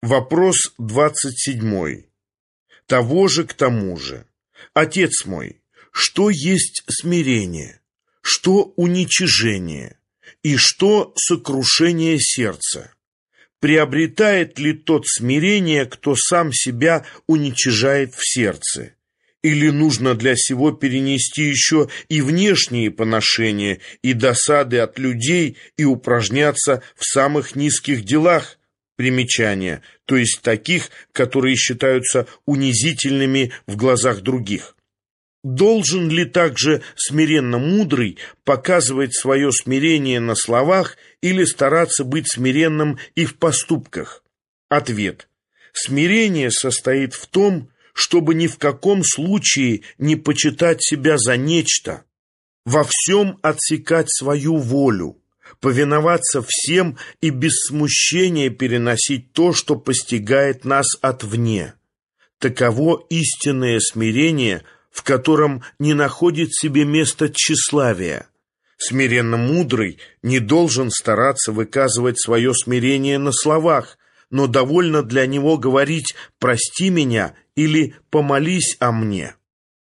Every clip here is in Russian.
Вопрос 27. Того же к тому же. Отец мой, что есть смирение, что уничижение и что сокрушение сердца? Приобретает ли тот смирение, кто сам себя уничижает в сердце? Или нужно для сего перенести еще и внешние поношения, и досады от людей, и упражняться в самых низких делах? Примечание, то есть таких, которые считаются унизительными в глазах других. Должен ли также смиренно мудрый показывать свое смирение на словах или стараться быть смиренным и в поступках? Ответ. Смирение состоит в том, чтобы ни в каком случае не почитать себя за нечто, во всем отсекать свою волю, повиноваться всем и без смущения переносить то, что постигает нас отвне. Таково истинное смирение, в котором не находит себе места тщеславие. Смиренно мудрый не должен стараться выказывать свое смирение на словах, но довольно для него говорить «прости меня» или «помолись о мне».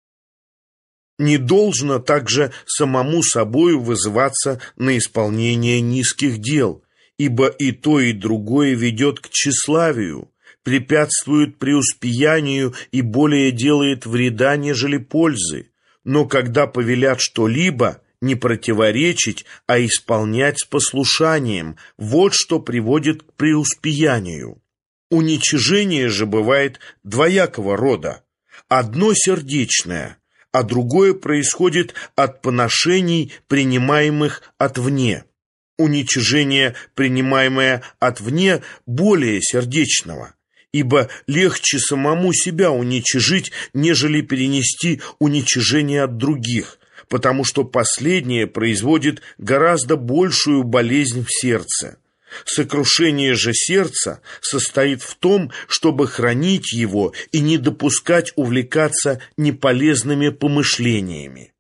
Не должно также самому собою вызываться на исполнение низких дел, ибо и то, и другое ведет к тщеславию, препятствует преуспеянию и более делает вреда, нежели пользы. Но когда повелят что-либо, не противоречить, а исполнять с послушанием, вот что приводит к преуспеянию. Уничижение же бывает двоякого рода. Одно сердечное, а другое происходит от поношений, принимаемых отвне. Уничижение, принимаемое отвне, более сердечного, ибо легче самому себя уничижить, нежели перенести уничижение от других, потому что последнее производит гораздо большую болезнь в сердце. Сокрушение же сердца состоит в том, чтобы хранить его и не допускать увлекаться неполезными помышлениями.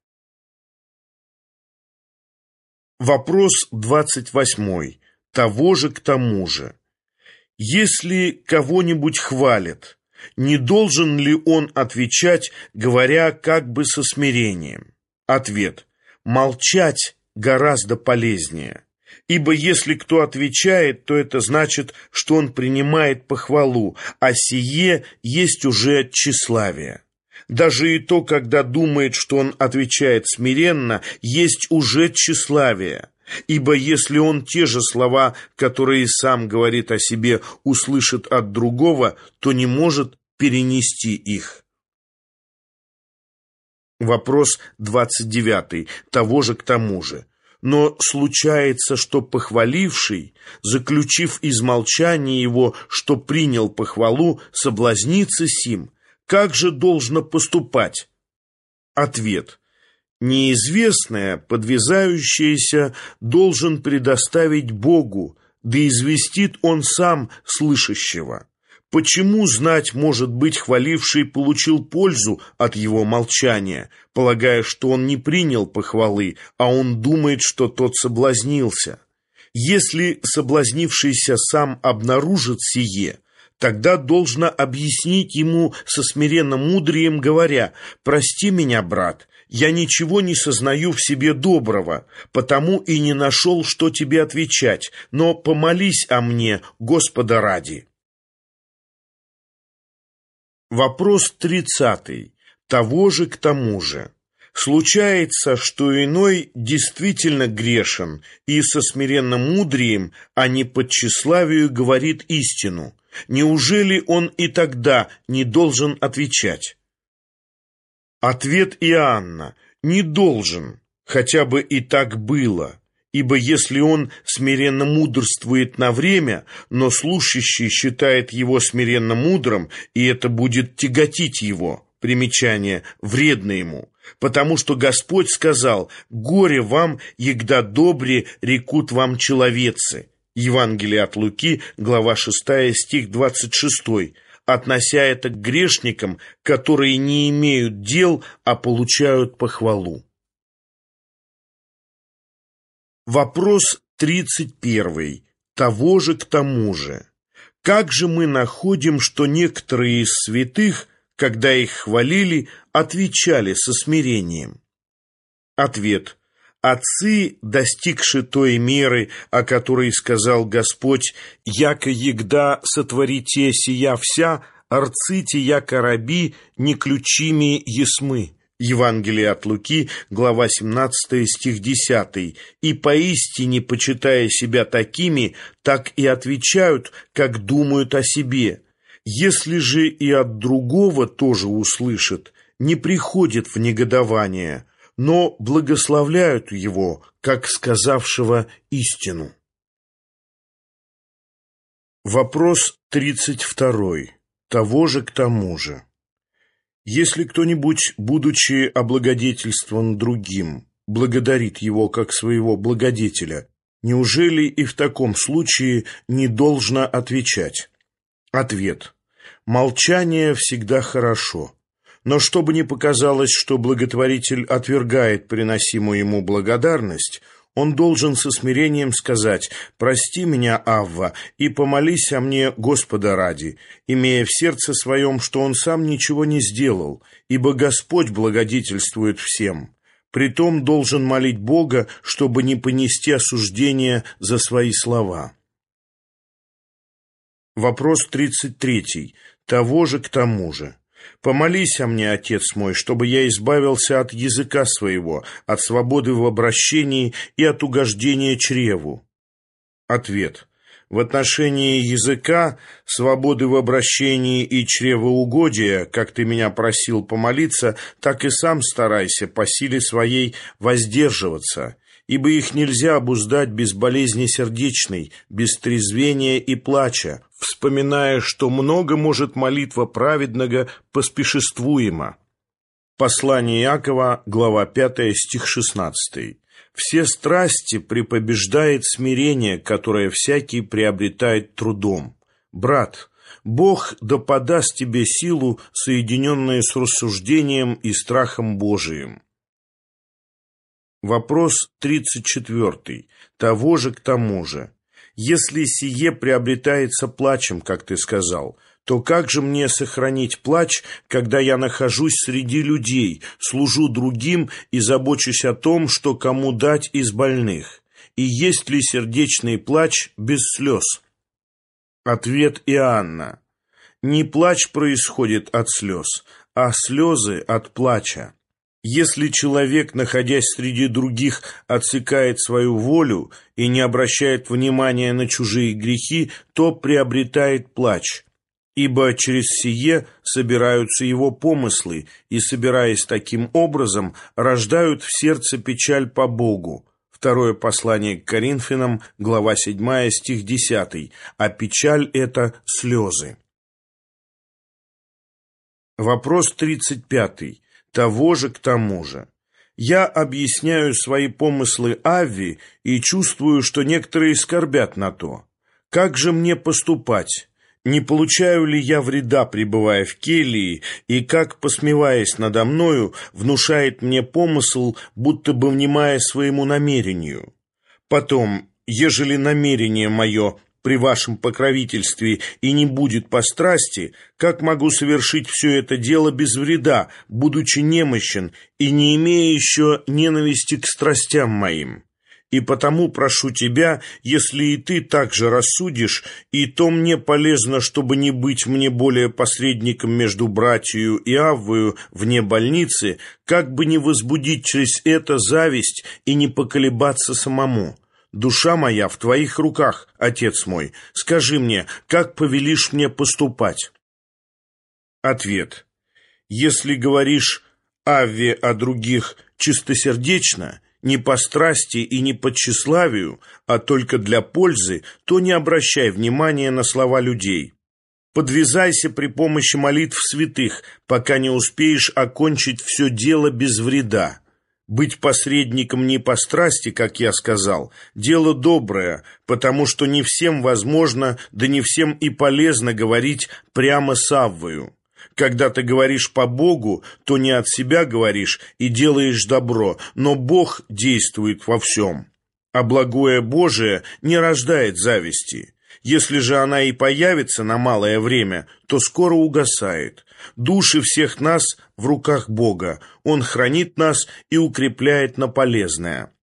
Вопрос 28. Того же к тому же. Если кого-нибудь хвалят, не должен ли он отвечать, говоря как бы со смирением? Ответ. Молчать гораздо полезнее. Ибо если кто отвечает, то это значит, что он принимает похвалу, а сие есть уже тщеславие. Даже и то, когда думает, что он отвечает смиренно, есть уже тщеславие. Ибо если он те же слова, которые сам говорит о себе, услышит от другого, то не может перенести их. Вопрос 29. Того же к тому же. Но случается, что похваливший, заключив из молчания его, что принял похвалу, соблазнится сим. Как же должно поступать? Ответ. Неизвестное, подвязающееся, должен предоставить Богу, да известит он сам слышащего. Почему, знать, может быть, хваливший получил пользу от его молчания, полагая, что он не принял похвалы, а он думает, что тот соблазнился? Если соблазнившийся сам обнаружит сие, тогда должно объяснить ему со смиренным мудрием, говоря: «Прости меня, брат, я ничего не сознаю в себе доброго, потому и не нашел, что тебе отвечать, но помолись о мне, Господа ради». Вопрос 30. Того же к тому же. Случается, что иной действительно грешен и со смиренным мудрием, а не по тщеславию говорит истину. Неужели он и тогда не должен отвечать? Ответ Иоанна: не должен, хотя бы и так было. Ибо если он смиренно мудрствует на время, но слушающий считает его смиренно мудрым, и это будет тяготить его, примечание, вредно ему, потому что Господь сказал: «Горе вам, егда добре рекут вам человецы». Евангелие от Луки, глава 6, стих 26, относя это к грешникам, которые не имеют дел, а получают похвалу. Вопрос 31. Того же к тому же. Как же мы находим, что некоторые из святых, когда их хвалили, отвечали со смирением? Ответ. Отцы, достигши той меры, о которой сказал Господь: «Яко егда сотворите сия вся, арците яко раби, не ключими есмы». Евангелие от Луки, глава 17, стих 10. «И поистине, почитая себя такими, так и отвечают, как думают о себе. Если же и от другого тоже услышат, не приходят в негодование, но благословляют его, как сказавшего истину». Вопрос 32. Того же к тому же. Если кто-нибудь, будучи облагодетельствован другим, благодарит его как своего благодетеля, неужели и в таком случае не должно отвечать? Ответ. Молчание всегда хорошо. Но чтобы не показалось, что благотворитель отвергает приносимую ему благодарность, он должен со смирением сказать: «Прости меня, Авва, и помолись о мне Господа ради», имея в сердце своем, что он сам ничего не сделал, ибо Господь благодетельствует всем. Притом должен молить Бога, чтобы не понести осуждения за свои слова. Вопрос 33. Того же к тому же. «Помолись о мне, Отец мой, чтобы я избавился от языка своего, от свободы в обращении и от угождения чреву». Ответ. В отношении языка, свободы в обращении и чревоугодия, как ты меня просил помолиться, так и сам старайся по силе своей воздерживаться, ибо их нельзя обуздать без болезни сердечной, без трезвения и плача, вспоминая, что много может молитва праведного поспешествуема. Послание Иакова, глава 5, стих 16. «Все страсти препобеждает смирение, которое всякий приобретает трудом». Брат, Бог да подаст тебе силу, соединенную с рассуждением и страхом Божиим. Вопрос 34. Того же к тому же. Если сие приобретается плачем, как ты сказал, то как же мне сохранить плач, когда я нахожусь среди людей, служу другим и забочусь о том, что кому дать из больных? И есть ли сердечный плач без слез? Ответ Иоанна. Не плач происходит от слез, а слезы от плача. Если человек, находясь среди других, отсекает свою волю и не обращает внимания на чужие грехи, то приобретает плач, ибо через сие собираются его помыслы, и, собираясь таким образом, рождают в сердце печаль по Богу. Второе послание к Коринфянам, глава 7, стих 10, а печаль — это слезы. Вопрос 35. Того же к тому же. Я объясняю свои помыслы Авви и чувствую, что некоторые скорбят на то. Как же мне поступать? Не получаю ли я вреда, пребывая в келии, и как, посмеваясь надо мною, внушает мне помысл, будто бы внимая своему намерению? Потом, ежели намерение мое при вашем покровительстве и не будет по страсти, как могу совершить все это дело без вреда, будучи немощен и не имея еще ненависти к страстям моим? И потому прошу тебя, если и ты также рассудишь, и то мне полезно, чтобы не быть мне более посредником между братью и Аввою вне больницы, как бы не возбудить через это зависть и не поколебаться самому. Душа моя в твоих руках, Отец мой. Скажи мне, как повелишь мне поступать? Ответ. Если говоришь Авве о других чистосердечно, не по страсти и не по тщеславию, а только для пользы, то не обращай внимания на слова людей. Подвязайся при помощи молитв святых, пока не успеешь окончить все дело без вреда. Быть посредником не по страсти, как я сказал, дело доброе, потому что не всем возможно, да не всем и полезно говорить прямо с Аввою. Когда ты говоришь по Богу, то не от себя говоришь и делаешь добро, но Бог действует во всем. А благое Божие не рождает зависти. Если же она и появится на малое время, то скоро угасает. Души всех нас в руках Бога. Он хранит нас и укрепляет на полезное.